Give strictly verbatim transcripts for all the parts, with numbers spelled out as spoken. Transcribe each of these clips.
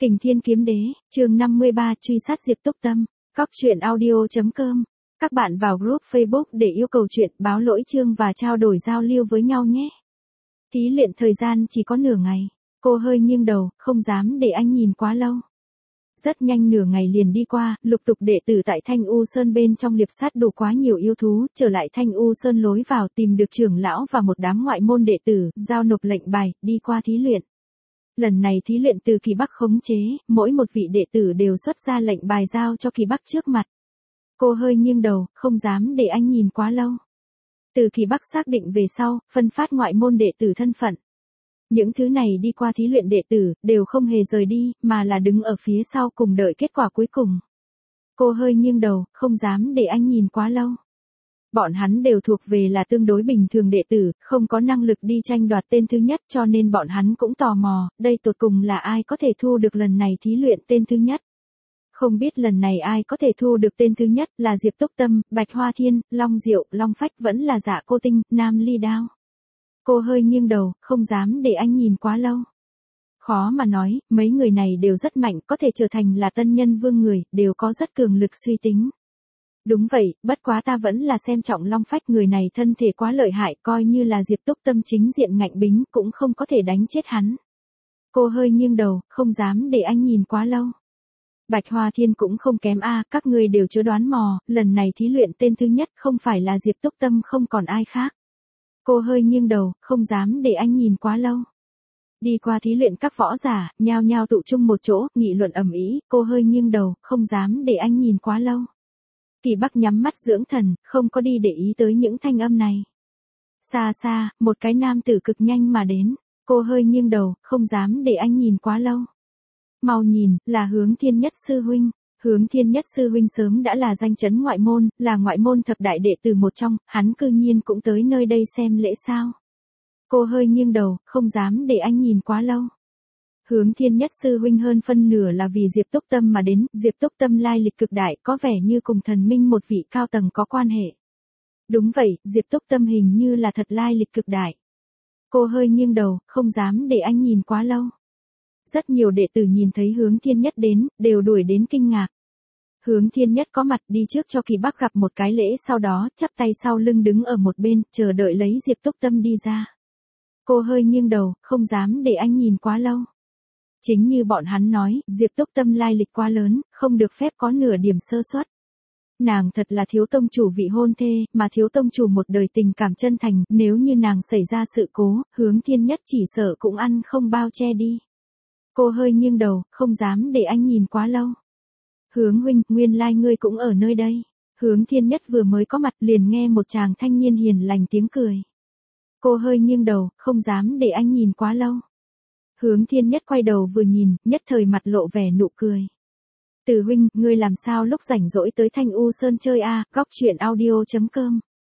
Kình Thiên Kiếm Đế, chương năm mươi ba truy sát Diệp Túc Tâm, cóc truyện audio chấm com. Các bạn vào group Facebook để yêu cầu chuyện, báo lỗi chương và trao đổi giao lưu với nhau nhé. Thí luyện thời gian chỉ có nửa ngày, cô hơi nghiêng đầu, không dám để anh nhìn quá lâu. Rất nhanh nửa ngày liền đi qua, lục tục đệ tử tại Thanh U Sơn bên trong liệp sát đủ quá nhiều yêu thú, trở lại Thanh U Sơn lối vào tìm được trưởng lão và một đám ngoại môn đệ tử, giao nộp lệnh bài, đi qua thí luyện. Lần này thí luyện từ Kỳ Bắc khống chế, mỗi một vị đệ tử đều xuất ra lệnh bài giao cho Kỳ Bắc trước mặt. Cô hơi nghiêng đầu, không dám để anh nhìn quá lâu. Từ Kỳ Bắc xác định về sau, phân phát ngoại môn đệ tử thân phận. Những thứ này đi qua thí luyện đệ tử, đều không hề rời đi, mà là đứng ở phía sau cùng đợi kết quả cuối cùng. Cô hơi nghiêng đầu, không dám để anh nhìn quá lâu. Bọn hắn đều thuộc về là tương đối bình thường đệ tử, không có năng lực đi tranh đoạt tên thứ nhất, cho nên bọn hắn cũng tò mò, đây tột cùng là ai có thể thu được lần này thí luyện tên thứ nhất. Không biết lần này ai có thể thu được tên thứ nhất là Diệp Túc Tâm, Bạch Hoa Thiên, Long Diệu, Long Phách vẫn là Dạ Cô Tinh, Nam Ly Đao. Cô hơi nghiêng đầu, không dám để anh nhìn quá lâu. Khó mà nói, mấy người này đều rất mạnh, có thể trở thành là tân nhân vương người, đều có rất cường lực suy tính. Đúng vậy, bất quá ta vẫn là xem trọng Long Phách, người này thân thể quá lợi hại, coi như là Diệp Túc Tâm chính diện ngạnh bính, cũng không có thể đánh chết hắn. Cô hơi nghiêng đầu, không dám để anh nhìn quá lâu. Bạch Hoa Thiên cũng không kém a, các ngươi đều chưa đoán mò, lần này thí luyện tên thứ nhất không phải là Diệp Túc Tâm không còn ai khác. Cô hơi nghiêng đầu, không dám để anh nhìn quá lâu. Đi qua thí luyện các võ giả, nhao nhao tụ chung một chỗ, nghị luận ầm ĩ, cô hơi nghiêng đầu, không dám để anh nhìn quá lâu. Kỳ Bắc nhắm mắt dưỡng thần, không có đi để ý tới những thanh âm này. Xa xa, một cái nam tử cực nhanh mà đến, cô hơi nghiêng đầu, không dám để anh nhìn quá lâu. Mau nhìn, là Hướng Thiên Nhất sư huynh. Hướng Thiên Nhất sư huynh sớm đã là danh chấn ngoại môn, là ngoại môn thập đại đệ tử một trong, hắn cư nhiên cũng tới nơi đây xem lễ sao. Cô hơi nghiêng đầu, không dám để anh nhìn quá lâu. Hướng Thiên Nhất sư huynh hơn phân nửa là vì Diệp Túc Tâm mà đến, Diệp Túc Tâm lai lịch cực đại, có vẻ như cùng thần minh một vị cao tầng có quan hệ. Đúng vậy, Diệp Túc Tâm hình như là thật lai lịch cực đại. Cô hơi nghiêng đầu, không dám để anh nhìn quá lâu. Rất nhiều đệ tử nhìn thấy Hướng Thiên Nhất đến, đều đuổi đến kinh ngạc. Hướng Thiên Nhất có mặt đi trước cho Kỳ Bắc gặp một cái lễ, sau đó chắp tay sau lưng đứng ở một bên, chờ đợi lấy Diệp Túc Tâm đi ra. Cô hơi nghiêng đầu, không dám để anh nhìn quá lâu. Chính như bọn hắn nói, Diệp Túc Tâm lai lịch quá lớn, không được phép có nửa điểm sơ suất. Nàng thật là thiếu tông chủ vị hôn thê, mà thiếu tông chủ một đời tình cảm chân thành, nếu như nàng xảy ra sự cố, Hướng Thiên Nhất chỉ sợ cũng ăn không bao che đi. Cô hơi nghiêng đầu, không dám để anh nhìn quá lâu. Hướng huynh, nguyên lai ngươi cũng ở nơi đây. Hướng Thiên Nhất vừa mới có mặt liền nghe một chàng thanh niên hiền lành tiếng cười. Cô hơi nghiêng đầu, không dám để anh nhìn quá lâu. Hướng Thiên Nhất quay đầu vừa nhìn, nhất thời mặt lộ vẻ nụ cười. Từ huynh, ngươi làm sao lúc rảnh rỗi tới Thanh U Sơn chơi a, à, cóc truyện audio chấm com.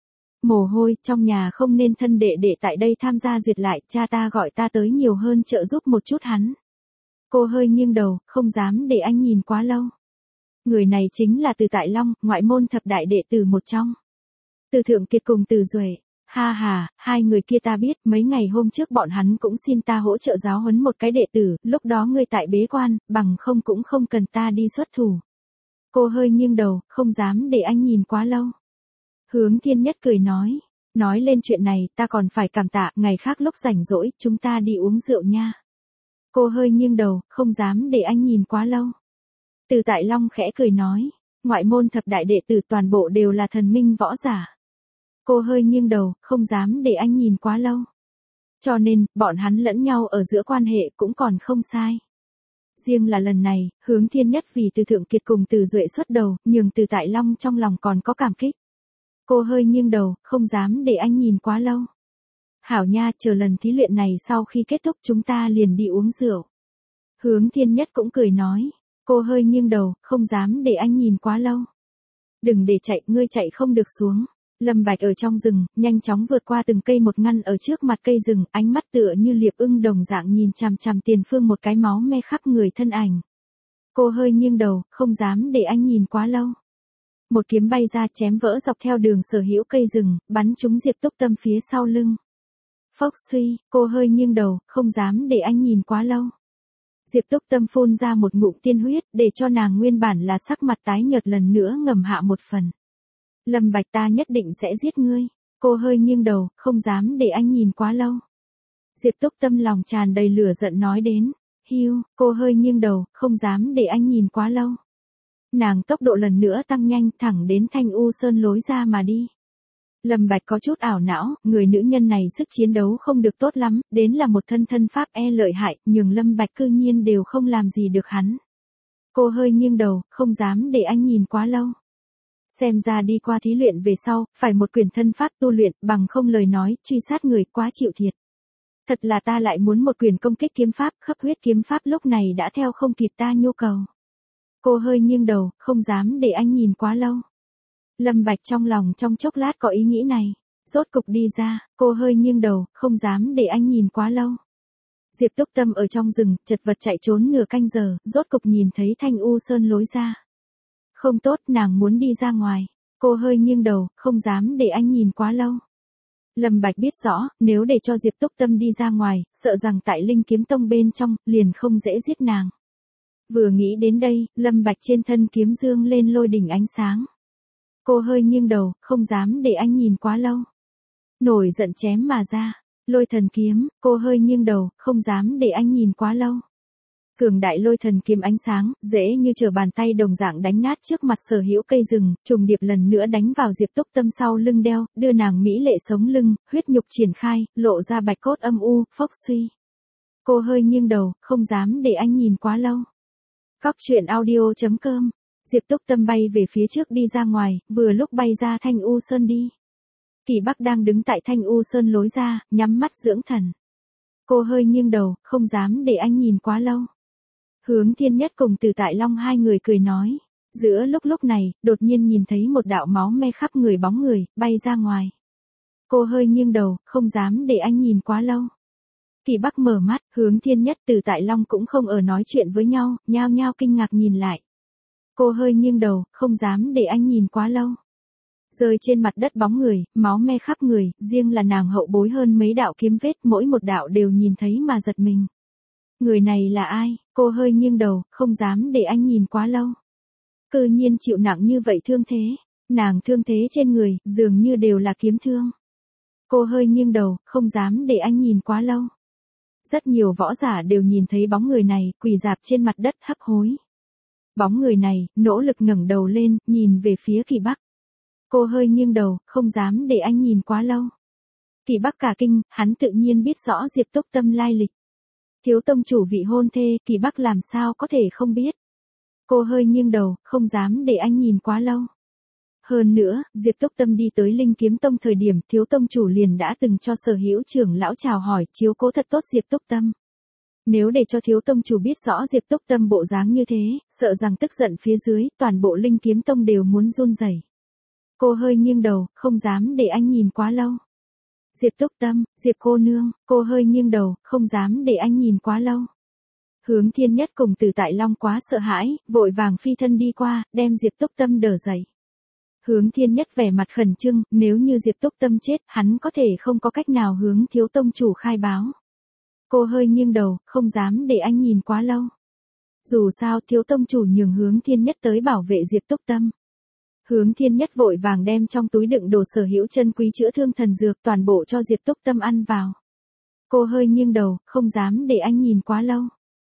Mồ hôi, trong nhà không nên thân đệ đệ tại đây tham gia duyệt lại, cha ta gọi ta tới nhiều hơn trợ giúp một chút hắn. Cô hơi nghiêng đầu, không dám để anh nhìn quá lâu. Người này chính là Từ Tại Long, ngoại môn thập đại đệ tử một trong. Từ Thượng Kiệt cùng Từ Duệ. Ha ha, hai người kia ta biết, mấy ngày hôm trước bọn hắn cũng xin ta hỗ trợ giáo huấn một cái đệ tử, lúc đó ngươi tại bế quan, bằng không cũng không cần ta đi xuất thủ. Cô hơi nghiêng đầu, không dám để anh nhìn quá lâu. Hướng Thiên Nhất cười nói, nói lên chuyện này, ta còn phải cảm tạ, ngày khác lúc rảnh rỗi, chúng ta đi uống rượu nha. Cô hơi nghiêng đầu, không dám để anh nhìn quá lâu. Từ Tại Long khẽ cười nói, ngoại môn thập đại đệ tử toàn bộ đều là thần minh võ giả. Cô hơi nghiêng đầu, không dám để anh nhìn quá lâu. Cho nên, bọn hắn lẫn nhau ở giữa quan hệ cũng còn không sai. Riêng là lần này, Hướng Thiên Nhất vì Từ Thượng Kiệt cùng Từ Duệ xuất đầu, nhường Từ Tại Long trong lòng còn có cảm kích. Cô hơi nghiêng đầu, không dám để anh nhìn quá lâu. Hảo nha, chờ lần thí luyện này sau khi kết thúc chúng ta liền đi uống rượu. Hướng Thiên Nhất cũng cười nói. Cô hơi nghiêng đầu, không dám để anh nhìn quá lâu. Đừng để chạy, ngươi chạy không được xuống. Lâm Bạch ở trong rừng, nhanh chóng vượt qua từng cây một ngăn ở trước mặt cây rừng, ánh mắt tựa như liệp ưng đồng dạng nhìn chằm chằm tiền phương một cái máu me khắp người thân ảnh. Cô hơi nghiêng đầu, không dám để anh nhìn quá lâu. Một kiếm bay ra chém vỡ dọc theo đường sở hữu cây rừng, bắn trúng Diệp Túc Tâm phía sau lưng. Phốc suy, cô hơi nghiêng đầu, không dám để anh nhìn quá lâu. Diệp Túc Tâm phun ra một ngụm tiên huyết, để cho nàng nguyên bản là sắc mặt tái nhợt lần nữa ngầm hạ một phần. Lâm Bạch, ta nhất định sẽ giết ngươi. Cô hơi nghiêng đầu, không dám để anh nhìn quá lâu. Diệp Túc Tâm lòng tràn đầy lửa giận nói đến. Hiu, cô hơi nghiêng đầu, không dám để anh nhìn quá lâu. Nàng tốc độ lần nữa tăng nhanh thẳng đến Thanh U Sơn lối ra mà đi. Lâm Bạch có chút ảo não, người nữ nhân này sức chiến đấu không được tốt lắm, đến là một thân thân pháp e lợi hại, nhường Lâm Bạch cư nhiên đều không làm gì được hắn. Cô hơi nghiêng đầu, không dám để anh nhìn quá lâu. Xem ra đi qua thí luyện về sau, phải một quyền thân pháp tu luyện, bằng không lời nói, truy sát người quá chịu thiệt. Thật là ta lại muốn một quyền công kích kiếm pháp, khắp huyết kiếm pháp lúc này đã theo không kịp ta nhu cầu. Cô hơi nghiêng đầu, không dám để anh nhìn quá lâu. Lâm Bạch trong lòng trong chốc lát có ý nghĩ này. Rốt cục đi ra, cô hơi nghiêng đầu, không dám để anh nhìn quá lâu. Diệp Túc Tâm ở trong rừng, chật vật chạy trốn nửa canh giờ, rốt cục nhìn thấy Thanh U Sơn lối ra. Không tốt, nàng muốn đi ra ngoài. Cô hơi nghiêng đầu, không dám để anh nhìn quá lâu. Lâm Bạch biết rõ, nếu để cho Diệp Túc Tâm đi ra ngoài, sợ rằng tại Linh Kiếm Tông bên trong, liền không dễ giết nàng. Vừa nghĩ đến đây, Lâm Bạch trên thân kiếm dương lên lôi đỉnh ánh sáng. Cô hơi nghiêng đầu, không dám để anh nhìn quá lâu. Nổi giận chém mà ra. Lôi thần kiếm, cô hơi nghiêng đầu, không dám để anh nhìn quá lâu. Cường đại lôi thần kiếm ánh sáng, dễ như trở bàn tay đồng dạng đánh nát trước mặt sở hữu cây rừng, trùng điệp lần nữa đánh vào Diệp Túc Tâm sau lưng đeo, đưa nàng mỹ lệ sống lưng, huyết nhục triển khai, lộ ra bạch cốt âm u, phốc suy. Cô hơi nghiêng đầu, không dám để anh nhìn quá lâu. Cóc truyện audio chấm com. Diệp Túc Tâm bay về phía trước đi ra ngoài, vừa lúc bay ra Thanh U Sơn đi. Kỳ Bắc đang đứng tại Thanh U Sơn lối ra, nhắm mắt dưỡng thần. Cô hơi nghiêng đầu, không dám để anh nhìn quá lâu. Hướng Thiên Nhất cùng Từ Tại Long hai người cười nói. Giữa lúc lúc này, đột nhiên nhìn thấy một đạo máu me khắp người bóng người, bay ra ngoài. Cô hơi nghiêng đầu, không dám để anh nhìn quá lâu. Kỳ Bắc mở mắt, Hướng Thiên Nhất Từ Tại Long cũng không ở nói chuyện với nhau, nhao nhao kinh ngạc nhìn lại. Cô hơi nghiêng đầu, không dám để anh nhìn quá lâu. Rơi trên mặt đất bóng người, máu me khắp người, riêng là nàng hậu bối hơn mấy đạo kiếm vết, mỗi một đạo đều nhìn thấy mà giật mình. Người này là ai? Cô hơi nghiêng đầu, không dám để anh nhìn quá lâu. Cư nhiên chịu nặng như vậy thương thế, nàng thương thế trên người, dường như đều là kiếm thương. Cô hơi nghiêng đầu, không dám để anh nhìn quá lâu. Rất nhiều võ giả đều nhìn thấy bóng người này, quỳ rạp trên mặt đất hấp hối. Bóng người này, nỗ lực ngẩng đầu lên, nhìn về phía Kỳ Bắc. Cô hơi nghiêng đầu, không dám để anh nhìn quá lâu. Kỳ Bắc cả kinh, hắn tự nhiên biết rõ Diệp Túc Tâm lai lịch. Thiếu tông chủ vị hôn thê, Kỳ Bắc làm sao có thể không biết. Cô hơi nghiêng đầu, không dám để anh nhìn quá lâu. Hơn nữa, Diệp Túc Tâm đi tới Linh Kiếm Tông thời điểm thiếu tông chủ liền đã từng cho sở hữu trưởng lão chào hỏi, chiếu cố thật tốt Diệp Túc Tâm. Nếu để cho thiếu tông chủ biết rõ Diệp Túc Tâm bộ dáng như thế, sợ rằng tức giận phía dưới, toàn bộ Linh Kiếm Tông đều muốn run rẩy. Cô hơi nghiêng đầu, không dám để anh nhìn quá lâu. Diệp Túc Tâm, Diệp cô nương, cô hơi nghiêng đầu, không dám để anh nhìn quá lâu. Hướng Thiên Nhất cùng Từ Tại Long quá sợ hãi, vội vàng phi thân đi qua, đem Diệp Túc Tâm đỡ dậy. Hướng Thiên Nhất vẻ mặt khẩn trương, nếu như Diệp Túc Tâm chết, hắn có thể không có cách nào hướng thiếu tông chủ khai báo. Cô hơi nghiêng đầu, không dám để anh nhìn quá lâu. Dù sao thiếu tông chủ nhường Hướng Thiên Nhất tới bảo vệ Diệp Túc Tâm. Hướng Thiên Nhất vội vàng đem trong túi đựng đồ sở hữu chân quý chữa thương thần dược toàn bộ cho Diệp Túc Tâm ăn vào. Cô hơi nghiêng đầu, không dám để anh nhìn quá lâu.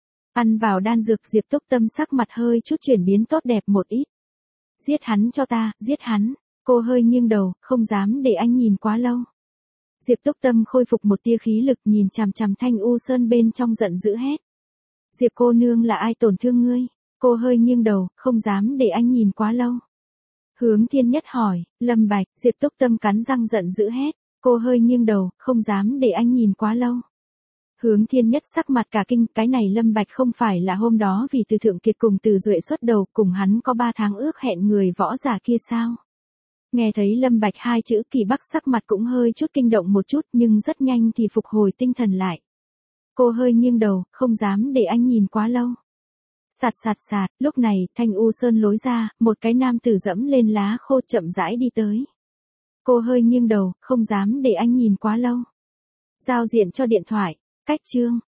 Ăn vào đan dược Diệp Túc Tâm sắc mặt hơi chút chuyển biến tốt đẹp một ít. Giết hắn cho ta, giết hắn. Cô hơi nghiêng đầu, không dám để anh nhìn quá lâu. Diệp Túc Tâm khôi phục một tia khí lực nhìn chằm chằm Thanh U Sơn bên trong giận dữ hét. Diệp cô nương là ai tổn thương ngươi? Cô hơi nghiêng đầu, không dám để anh nhìn quá lâu. Hướng Thiên Nhất hỏi, Lâm Bạch, Diệp Túc Tâm cắn răng giận dữ hét. Cô hơi nghiêng đầu, không dám để anh nhìn quá lâu. Hướng Thiên Nhất sắc mặt cả kinh, cái này Lâm Bạch không phải là hôm đó vì Từ Thượng Kiệt cùng Từ Duệ xuất đầu cùng hắn có ba tháng ước hẹn người võ giả kia sao? Nghe thấy Lâm Bạch hai chữ Kỳ Bắc sắc mặt cũng hơi chút kinh động một chút nhưng rất nhanh thì phục hồi tinh thần lại. Cô hơi nghiêng đầu, không dám để anh nhìn quá lâu. Sạt sạt sạt, lúc này, Thanh U Sơn lối ra, một cái nam tử dẫm lên lá khô chậm rãi đi tới. Cô hơi nghiêng đầu, không dám để anh nhìn quá lâu. Giao diện cho điện thoại, cách chương.